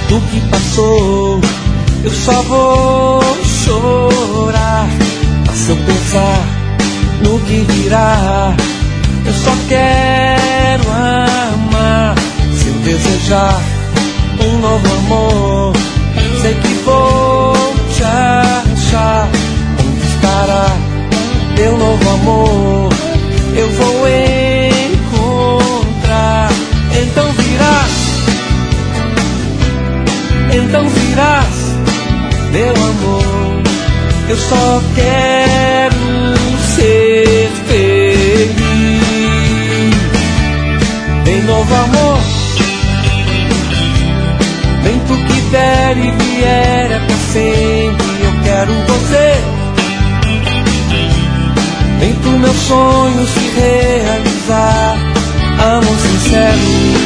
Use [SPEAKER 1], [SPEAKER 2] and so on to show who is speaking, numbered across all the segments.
[SPEAKER 1] do que passou. Eu só vou chorar, mas se eu pensar no que virá, eu só quero amar. Se eu desejar um novo amor, sei que vou te achar. Onde estará teu novo amor? Eu vou encontrar. Então virás, meu amor. Eu só quero ser feliz. Vem, novo amor, vem tu que der e vier é pra sempre. Eu quero você. Vem tu meu sonho se realizar. Amor sincero.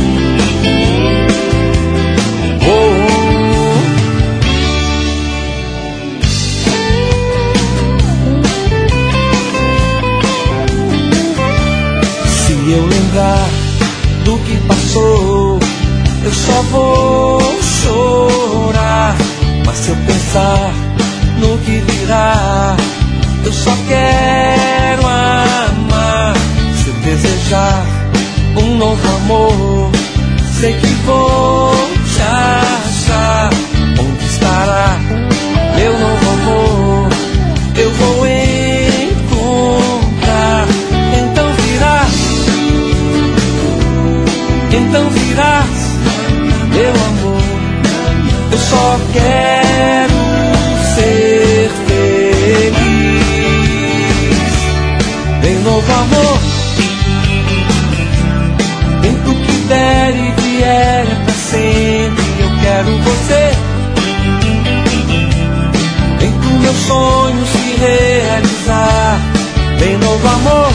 [SPEAKER 1] Se eu lembrar do que passou, eu só vou chorar. Mas se eu pensar no que virá, eu só quero amar. Se eu desejar um novo amor, sei que vou te achar. Onde estará meu novo amor? Eu vou encontrar. Então virás, meu amor. Eu só quero ser feliz. Vem, novo amor, vem tu que der e vier é pra sempre. Eu quero você. Vem tu meu sonho se realizar. Vem, novo amor,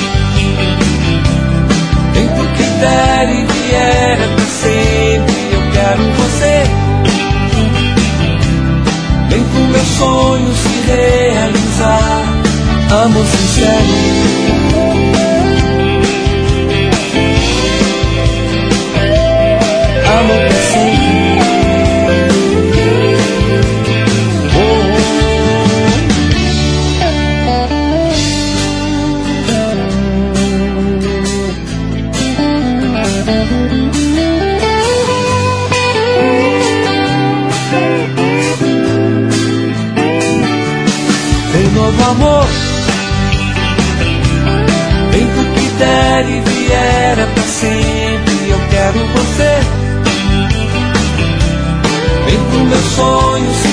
[SPEAKER 1] vem tu que der e vier é pra sempre. Eu quero você. Vem pro meu sonho se realizar. Amor sincero. Amor pra sempre. Novo amor, vem tu que der e vier é pra sempre. Eu quero você. Vem pro meu sonho